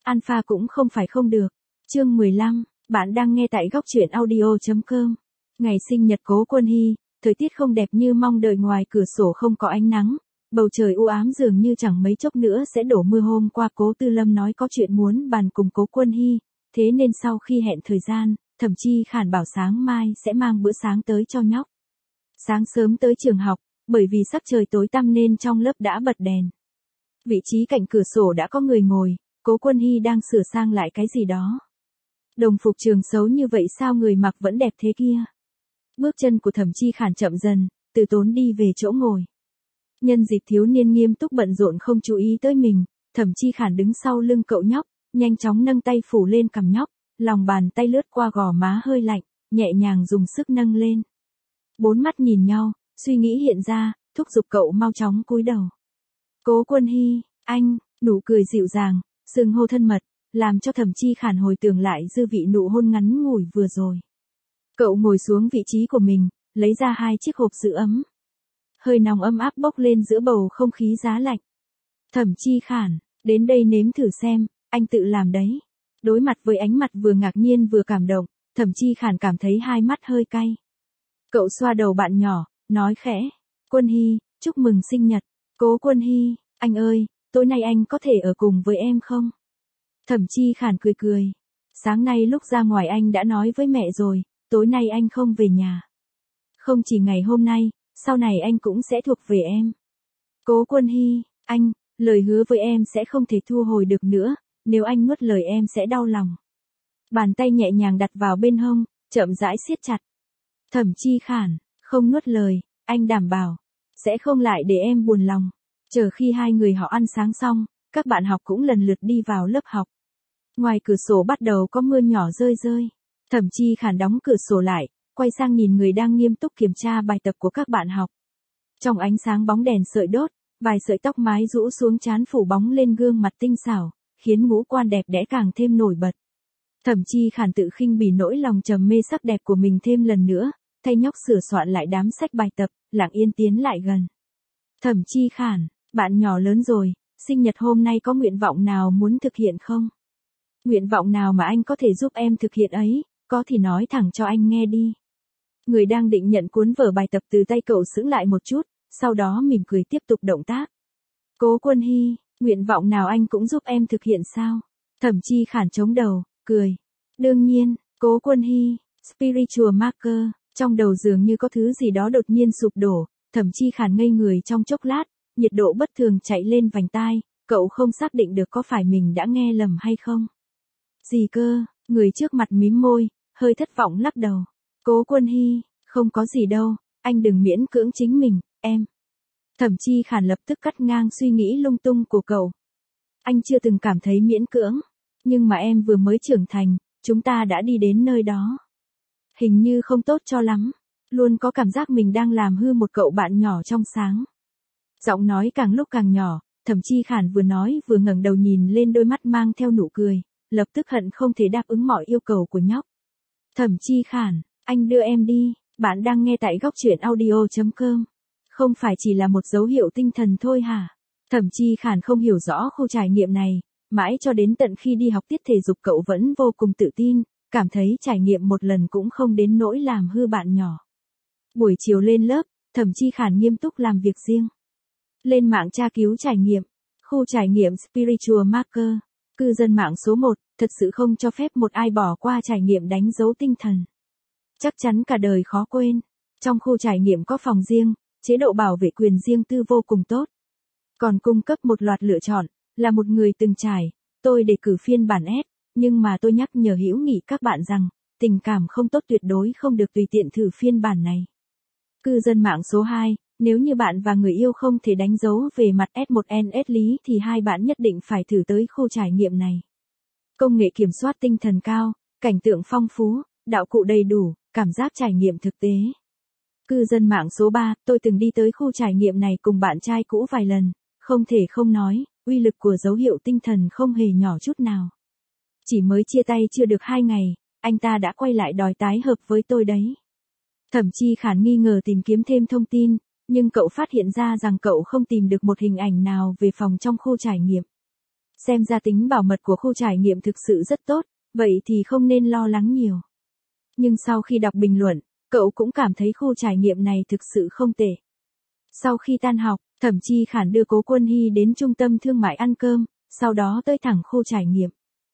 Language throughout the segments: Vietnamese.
Alpha cũng không phải không được. Chương 15, bạn đang nghe tại góc truyện audio.com. Ngày sinh nhật Cố Quân Hy, thời tiết không đẹp như mong đợi, ngoài cửa sổ không có ánh nắng, bầu trời u ám dường như chẳng mấy chốc nữa sẽ đổ mưa. Hôm qua Cố Tư Lâm nói có chuyện muốn bàn cùng Cố Quân Hy, thế nên sau khi hẹn thời gian, Thẩm Chi Khản bảo sáng mai sẽ mang bữa sáng tới cho nhóc. Sáng sớm tới trường học, bởi vì sắc trời tối tăm nên trong lớp đã bật đèn. Vị trí cạnh cửa sổ đã có người ngồi, Cố Quân Hy đang sửa sang lại cái gì đó. Đồng phục trường xấu như vậy sao người mặc vẫn đẹp thế kia. Bước chân của Thẩm Chi Khản chậm dần, từ tốn đi về chỗ ngồi. Nhân dịp thiếu niên nghiêm túc bận rộn không chú ý tới mình, Thẩm Chi Khản đứng sau lưng cậu nhóc, nhanh chóng nâng tay phủ lên cằm nhóc, lòng bàn tay lướt qua gò má hơi lạnh, nhẹ nhàng dùng sức nâng lên. Bốn mắt nhìn nhau, suy nghĩ hiện ra, thúc giục cậu mau chóng cúi đầu. Cố Quân Hy, anh, nụ cười dịu dàng, xưng hô thân mật, làm cho Thẩm Chi Khản hồi tưởng lại dư vị nụ hôn ngắn ngủi vừa rồi. Cậu ngồi xuống vị trí của mình, lấy ra hai chiếc hộp giữ ấm. Hơi nóng ấm áp bốc lên giữa bầu không khí giá lạnh. Thẩm Chi Khản, đến đây nếm thử xem, anh tự làm đấy. Đối mặt với ánh mặt vừa ngạc nhiên vừa cảm động, Thẩm Chi Khản cảm thấy hai mắt hơi cay. Cậu xoa đầu bạn nhỏ, nói khẽ, Quân Hy, chúc mừng sinh nhật. Cố Quân Hy, anh ơi, tối nay anh có thể ở cùng với em không? Thẩm Chi Khản cười cười. Sáng nay lúc ra ngoài anh đã nói với mẹ rồi, tối nay anh không về nhà. Không chỉ ngày hôm nay, sau này anh cũng sẽ thuộc về em. Cố Quân Hy, anh, lời hứa với em sẽ không thể thu hồi được nữa, nếu anh nuốt lời em sẽ đau lòng. Bàn tay nhẹ nhàng đặt vào bên hông, chậm rãi siết chặt. Thẩm Chi Khản, không nuốt lời, anh đảm bảo, sẽ không lại để em buồn lòng. Chờ khi hai người họ ăn sáng xong, các bạn học cũng lần lượt đi vào lớp học. Ngoài cửa sổ bắt đầu có mưa nhỏ rơi rơi. Thẩm Chi Khản đóng cửa sổ lại, quay sang nhìn người đang nghiêm túc kiểm tra bài tập của các bạn học. Trong ánh sáng bóng đèn sợi đốt, vài sợi tóc mái rũ xuống trán phủ bóng lên gương mặt tinh xảo, khiến ngũ quan đẹp đẽ càng thêm nổi bật. Thẩm Chi Khản tự khinh bỉ nỗi lòng trầm mê sắc đẹp của mình thêm lần nữa, thay nhóc sửa soạn lại đám sách bài tập, lặng yên tiến lại gần. Thẩm Chi Khản, bạn nhỏ lớn rồi, sinh nhật hôm nay có nguyện vọng nào muốn thực hiện không? Nguyện vọng nào mà anh có thể giúp em thực hiện ấy, có thì nói thẳng cho anh nghe đi. Người đang định nhận cuốn vở bài tập từ tay cậu sững lại một chút, sau đó mỉm cười tiếp tục động tác. Cố Quân Hy, nguyện vọng nào anh cũng giúp em thực hiện sao? Thẩm Chi Khản chống đầu, cười. Đương nhiên, Cố Quân Hy, spiritual marker, trong đầu dường như có thứ gì đó đột nhiên sụp đổ, Thẩm Chi Khản ngây người trong chốc lát, nhiệt độ bất thường chạy lên vành tai, cậu không xác định được có phải mình đã nghe lầm hay không. Gì cơ, người trước mặt mím môi, hơi thất vọng lắc đầu. Cố Quân Hy, không có gì đâu, anh đừng miễn cưỡng chính mình, em. Thẩm Chi Khản lập tức cắt ngang suy nghĩ lung tung của cậu. Anh chưa từng cảm thấy miễn cưỡng, nhưng mà em vừa mới trưởng thành, chúng ta đã đi đến nơi đó. Hình như không tốt cho lắm, luôn có cảm giác mình đang làm hư một cậu bạn nhỏ trong sáng. Giọng nói càng lúc càng nhỏ, Thẩm Chi Khản vừa nói vừa ngẩng đầu nhìn lên đôi mắt mang theo nụ cười, lập tức hận không thể đáp ứng mọi yêu cầu của nhóc. Thẩm Chi Khản, anh đưa em đi, bạn đang nghe tại góc truyện audio.com. Không phải chỉ là một dấu hiệu tinh thần thôi hả? Thẩm Chi Khản không hiểu rõ khu trải nghiệm này, mãi cho đến tận khi đi học tiết thể dục cậu vẫn vô cùng tự tin, cảm thấy trải nghiệm một lần cũng không đến nỗi làm hư bạn nhỏ. Buổi chiều lên lớp, Thẩm Chi Khản nghiêm túc làm việc riêng. Lên mạng tra cứu trải nghiệm, khu trải nghiệm Spiritual Marker, cư dân mạng số 1, thật sự không cho phép một ai bỏ qua trải nghiệm đánh dấu tinh thần. Chắc chắn cả đời khó quên. Trong khu trải nghiệm có phòng riêng, chế độ bảo vệ quyền riêng tư vô cùng tốt. Còn cung cấp một loạt lựa chọn, là một người từng trải, tôi đề cử phiên bản S, nhưng mà tôi nhắc nhở hữu nghị các bạn rằng, tình cảm không tốt tuyệt đối không được tùy tiện thử phiên bản này. Cư dân mạng số 2, nếu như bạn và người yêu không thể đánh dấu về mặt S1NS lý thì hai bạn nhất định phải thử tới khu trải nghiệm này. Công nghệ kiểm soát tinh thần cao, cảnh tượng phong phú, đạo cụ đầy đủ, cảm giác trải nghiệm thực tế. Cư dân mạng số 3, tôi từng đi tới khu trải nghiệm này cùng bạn trai cũ vài lần, không thể không nói, uy lực của dấu hiệu tinh thần không hề nhỏ chút nào. Chỉ mới chia tay chưa được 2 ngày, anh ta đã quay lại đòi tái hợp với tôi đấy. Thẩm Chi Khản nghi ngờ tìm kiếm thêm thông tin, nhưng cậu phát hiện ra rằng cậu không tìm được một hình ảnh nào về phòng trong khu trải nghiệm. Xem ra tính bảo mật của khu trải nghiệm thực sự rất tốt, vậy thì không nên lo lắng nhiều. Nhưng sau khi đọc bình luận, cậu cũng cảm thấy khu trải nghiệm này thực sự không tệ. Sau khi tan học, Thẩm Chi Khản đưa Cố Quân Hy đến trung tâm thương mại ăn cơm, sau đó tới thẳng khu trải nghiệm.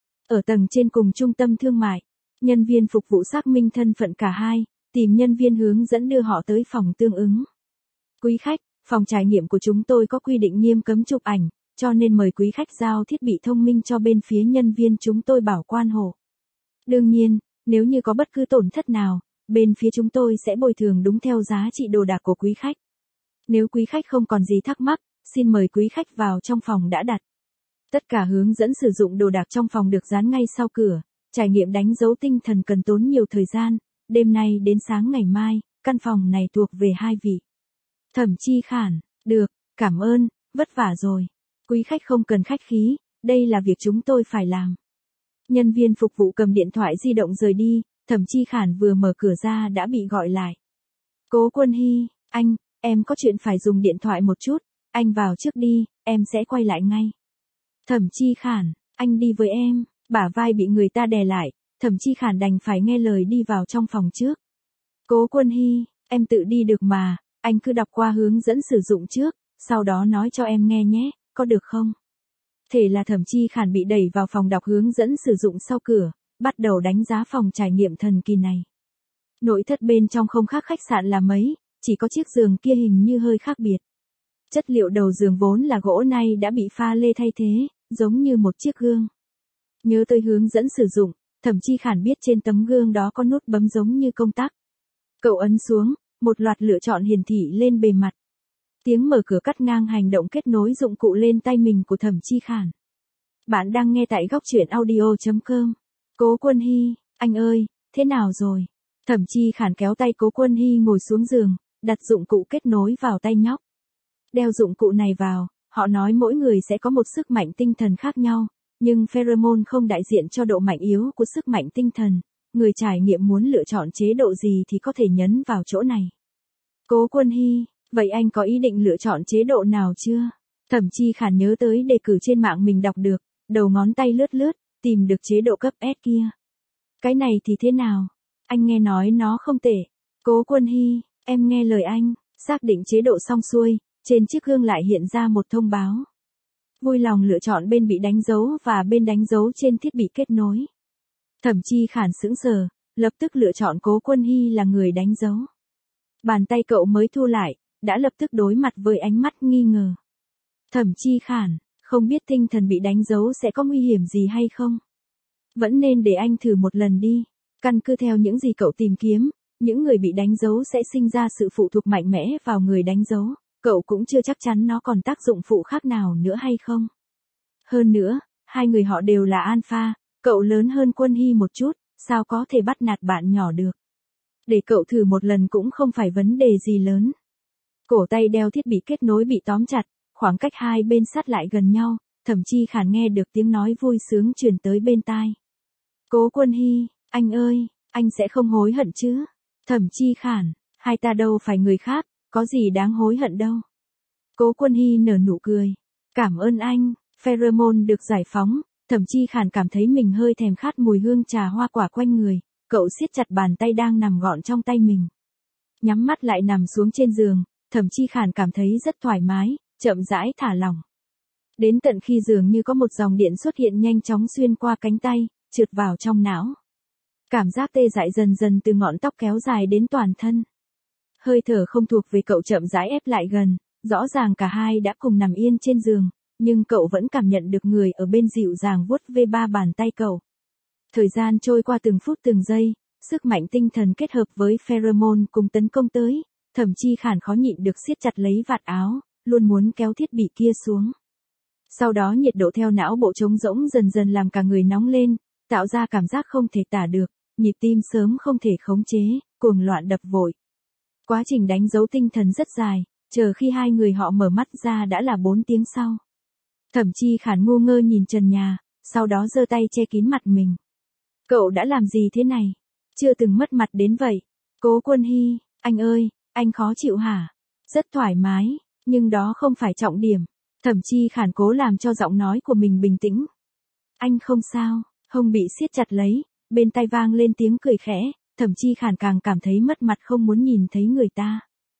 Ở tầng trên cùng trung tâm thương mại, nhân viên phục vụ xác minh thân phận cả hai, tìm nhân viên hướng dẫn đưa họ tới phòng tương ứng. Quý khách, phòng trải nghiệm của chúng tôi có quy định nghiêm cấm chụp ảnh, cho nên mời quý khách giao thiết bị thông minh cho bên phía nhân viên chúng tôi bảo quan hộ. Đương nhiên, nếu như có bất cứ tổn thất nào, bên phía chúng tôi sẽ bồi thường đúng theo giá trị đồ đạc của quý khách. Nếu quý khách không còn gì thắc mắc, xin mời quý khách vào trong phòng đã đặt. Tất cả hướng dẫn sử dụng đồ đạc trong phòng được dán ngay sau cửa. Trải nghiệm đánh dấu tinh thần cần tốn nhiều thời gian, đêm nay đến sáng ngày mai, căn phòng này thuộc về hai vị. Thẩm Chi Khản, được, cảm ơn, vất vả rồi. Quý khách không cần khách khí, đây là việc chúng tôi phải làm. Nhân viên phục vụ cầm điện thoại di động rời đi, Thẩm Chi Khản vừa mở cửa ra đã bị gọi lại. Cố Quân Hy, anh, em có chuyện phải dùng điện thoại một chút, anh vào trước đi, em sẽ quay lại ngay. Thẩm Chi Khản, anh đi với em, bả vai bị người ta đè lại, Thẩm Chi Khản đành phải nghe lời đi vào trong phòng trước. Cố Quân Hy, em tự đi được mà, anh cứ đọc qua hướng dẫn sử dụng trước, sau đó nói cho em nghe nhé, có được không? Thế là Thẩm Chi Khản bị đẩy vào phòng đọc hướng dẫn sử dụng sau cửa, bắt đầu đánh giá phòng trải nghiệm thần kỳ này. Nội thất bên trong không khác khách sạn là mấy, chỉ có chiếc giường kia hình như hơi khác biệt. Chất liệu đầu giường vốn là gỗ nay đã bị pha lê thay thế, giống như một chiếc gương. Nhớ tới hướng dẫn sử dụng, Thẩm Chi Khản biết trên tấm gương đó có nút bấm giống như công tắc. Cậu ấn xuống, một loạt lựa chọn hiển thị lên bề mặt. Tiếng mở cửa cắt ngang hành động kết nối dụng cụ lên tay mình của Thẩm Chi Khản. Bạn đang nghe tại góc truyện audio.com. Cố Quân Hy, anh ơi, thế nào rồi? Thẩm Chi Khản kéo tay Cố Quân Hy ngồi xuống giường, đặt dụng cụ kết nối vào tay nhóc. Đeo dụng cụ này vào, họ nói mỗi người sẽ có một sức mạnh tinh thần khác nhau, nhưng pheromone không đại diện cho độ mạnh yếu của sức mạnh tinh thần. Người trải nghiệm muốn lựa chọn chế độ gì thì có thể nhấn vào chỗ này. Cố Quân Hy, vậy anh có ý định lựa chọn chế độ nào chưa? Thẩm Chi Khản nhớ tới đề cử trên mạng mình đọc được, đầu ngón tay lướt lướt, tìm được chế độ cấp S kia. Cái này thì thế nào? Anh nghe nói nó không tệ. Cố Quân Hy, em nghe lời anh, xác định chế độ xong xuôi, trên chiếc gương lại hiện ra một thông báo. Vui lòng lựa chọn bên bị đánh dấu và bên đánh dấu trên thiết bị kết nối. Thẩm Chi Khản sững sờ, lập tức lựa chọn Cố Quân Hy là người đánh dấu. Bàn tay cậu mới thu lại, đã lập tức đối mặt với ánh mắt nghi ngờ. Thẩm Chi Khản, không biết tinh thần bị đánh dấu sẽ có nguy hiểm gì hay không? Vẫn nên để anh thử một lần đi. Căn cứ theo những gì cậu tìm kiếm, những người bị đánh dấu sẽ sinh ra sự phụ thuộc mạnh mẽ vào người đánh dấu. Cậu cũng chưa chắc chắn nó còn tác dụng phụ khác nào nữa hay không. Hơn nữa, hai người họ đều là alpha, cậu lớn hơn Quân Hy một chút, sao có thể bắt nạt bạn nhỏ được. Để cậu thử một lần cũng không phải vấn đề gì lớn. Cổ tay đeo thiết bị kết nối bị tóm chặt, khoảng cách hai bên sát lại gần nhau, Thẩm Chi Khản nghe được tiếng nói vui sướng truyền tới bên tai. Cố Quân Hy, anh ơi, anh sẽ không hối hận chứ? Thẩm Chi Khản, hai ta đâu phải người khác, có gì đáng hối hận đâu. Cố Quân Hy nở nụ cười. Cảm ơn anh, pheromone được giải phóng, Thẩm Chi Khản cảm thấy mình hơi thèm khát mùi hương trà hoa quả quanh người, cậu siết chặt bàn tay đang nằm gọn trong tay mình. Nhắm mắt lại nằm xuống trên giường, Thẩm Chi Khản cảm thấy rất thoải mái, chậm rãi thả lỏng. Đến tận khi dường như có một dòng điện xuất hiện nhanh chóng xuyên qua cánh tay, trượt vào trong não. Cảm giác tê dại dần dần từ ngọn tóc kéo dài đến toàn thân. Hơi thở không thuộc về cậu chậm rãi ép lại gần, rõ ràng cả hai đã cùng nằm yên trên giường, nhưng cậu vẫn cảm nhận được người ở bên dịu dàng vuốt ve ba bàn tay cậu. Thời gian trôi qua từng phút từng giây, sức mạnh tinh thần kết hợp với pheromone cùng tấn công tới, Thẩm Chi Khản khó nhịn được siết chặt lấy vạt áo, luôn muốn kéo thiết bị kia xuống. Sau đó nhiệt độ theo não bộ trống rỗng dần dần làm cả người nóng lên, tạo ra cảm giác không thể tả được, nhịp tim sớm không thể khống chế, cuồng loạn đập vội. Quá trình đánh dấu tinh thần rất dài, chờ khi hai người họ mở mắt ra đã là 4 tiếng sau. Thẩm Chi Khản ngu ngơ nhìn trần nhà, sau đó giơ tay che kín mặt mình. Cậu đã làm gì thế này? Chưa từng mất mặt đến vậy. Cố Quân Hy, anh ơi, anh khó chịu hả? Rất thoải mái, nhưng đó không phải trọng điểm. Thẩm Chi Khản cố làm cho giọng nói của mình bình tĩnh. Anh không sao, hông bị siết chặt lấy, bên tai vang lên tiếng cười khẽ, Thẩm Chi Khản càng cảm thấy mất mặt không muốn nhìn thấy người ta.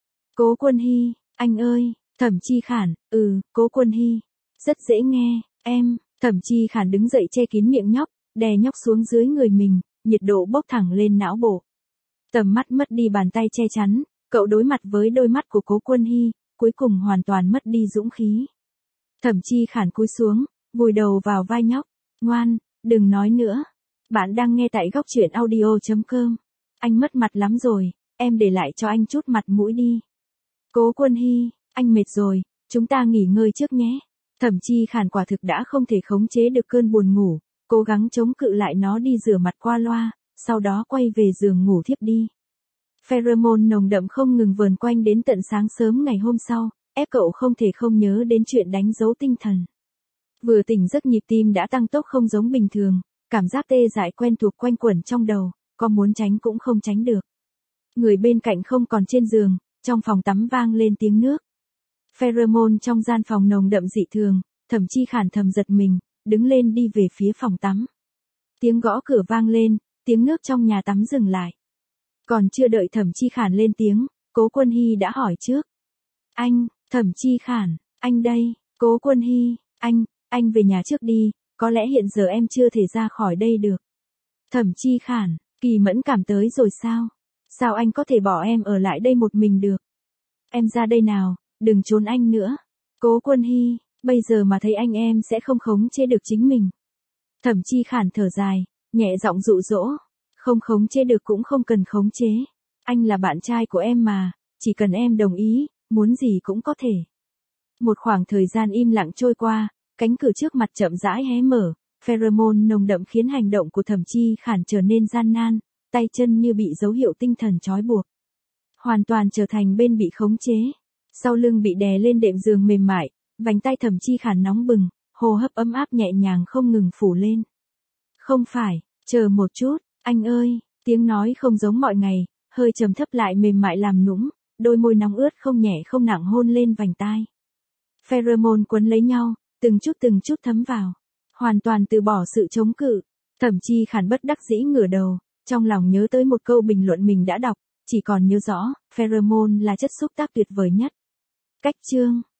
Cố Quân Hy, anh ơi, Thẩm Chi Khản, Cố Quân Hy. Rất dễ nghe, em, Thẩm Chi Khản đứng dậy che kín miệng nhóc, đè nhóc xuống dưới người mình, nhiệt độ bốc thẳng lên não bộ. Tầm mắt mất đi bàn tay che chắn, cậu đối mặt với đôi mắt của Cố Quân Hy, cuối cùng hoàn toàn mất đi dũng khí. Thẩm Chi Khản cúi xuống, vùi đầu vào vai nhóc, ngoan, đừng nói nữa. Bạn đang nghe tại góc truyện audio.com. Anh mất mặt lắm rồi, em để lại cho anh chút mặt mũi đi. Cố Quân Hy, anh mệt rồi, chúng ta nghỉ ngơi trước nhé. Thẩm Chi Khản quả thực đã không thể khống chế được cơn buồn ngủ, cố gắng chống cự lại nó đi rửa mặt qua loa, sau đó quay về giường ngủ thiếp đi. Pheromone nồng đậm không ngừng vờn quanh đến tận sáng sớm ngày hôm sau, ép cậu không thể không nhớ đến chuyện đánh dấu tinh thần. Vừa tỉnh giấc nhịp tim đã tăng tốc không giống bình thường, cảm giác tê dại quen thuộc quanh quẩn trong đầu, có muốn tránh cũng không tránh được. Người bên cạnh không còn trên giường, trong phòng tắm vang lên tiếng nước. Pheromone trong gian phòng nồng đậm dị thường, Thẩm Chi Khản thầm giật mình, đứng lên đi về phía phòng tắm. Tiếng gõ cửa vang lên, tiếng nước trong nhà tắm dừng lại. Còn chưa đợi Thẩm Chi Khản lên tiếng, Cố Quân Hy đã hỏi trước. Anh, Thẩm Chi Khản, anh đây, Cố Quân Hy, anh về nhà trước đi, có lẽ hiện giờ em chưa thể ra khỏi đây được. Thẩm Chi Khản, Kỳ Mẫn cảm tới rồi sao? Sao anh có thể bỏ em ở lại đây một mình được? Em ra đây nào, đừng trốn anh nữa. Cố Quân Hy, bây giờ mà thấy anh em sẽ không khống chế được chính mình. Thẩm Chi Khản thở dài, nhẹ giọng dụ dỗ. Không khống chế được cũng không cần khống chế. Anh là bạn trai của em mà, chỉ cần em đồng ý, muốn gì cũng có thể. Một khoảng thời gian im lặng trôi qua, cánh cửa trước mặt chậm rãi hé mở, pheromone nồng đậm khiến hành động của Thẩm Chi Khản trở nên gian nan, tay chân như bị dấu hiệu tinh thần trói buộc. Hoàn toàn trở thành bên bị khống chế. Sau lưng bị đè lên đệm giường mềm mại, vành tay Thẩm Chi Khản nóng bừng, hô hấp ấm áp nhẹ nhàng không ngừng phủ lên. Không phải, chờ một chút, anh ơi, tiếng nói không giống mọi ngày, hơi trầm thấp lại mềm mại làm nũng, đôi môi nóng ướt không nhẹ không nặng hôn lên vành tai. Pheromone quấn lấy nhau, từng chút thấm vào, hoàn toàn từ bỏ sự chống cự. Thẩm Chi Khản bất đắc dĩ ngửa đầu, trong lòng nhớ tới một câu bình luận mình đã đọc, chỉ còn nhớ rõ, pheromone là chất xúc tác tuyệt vời nhất. Cách chương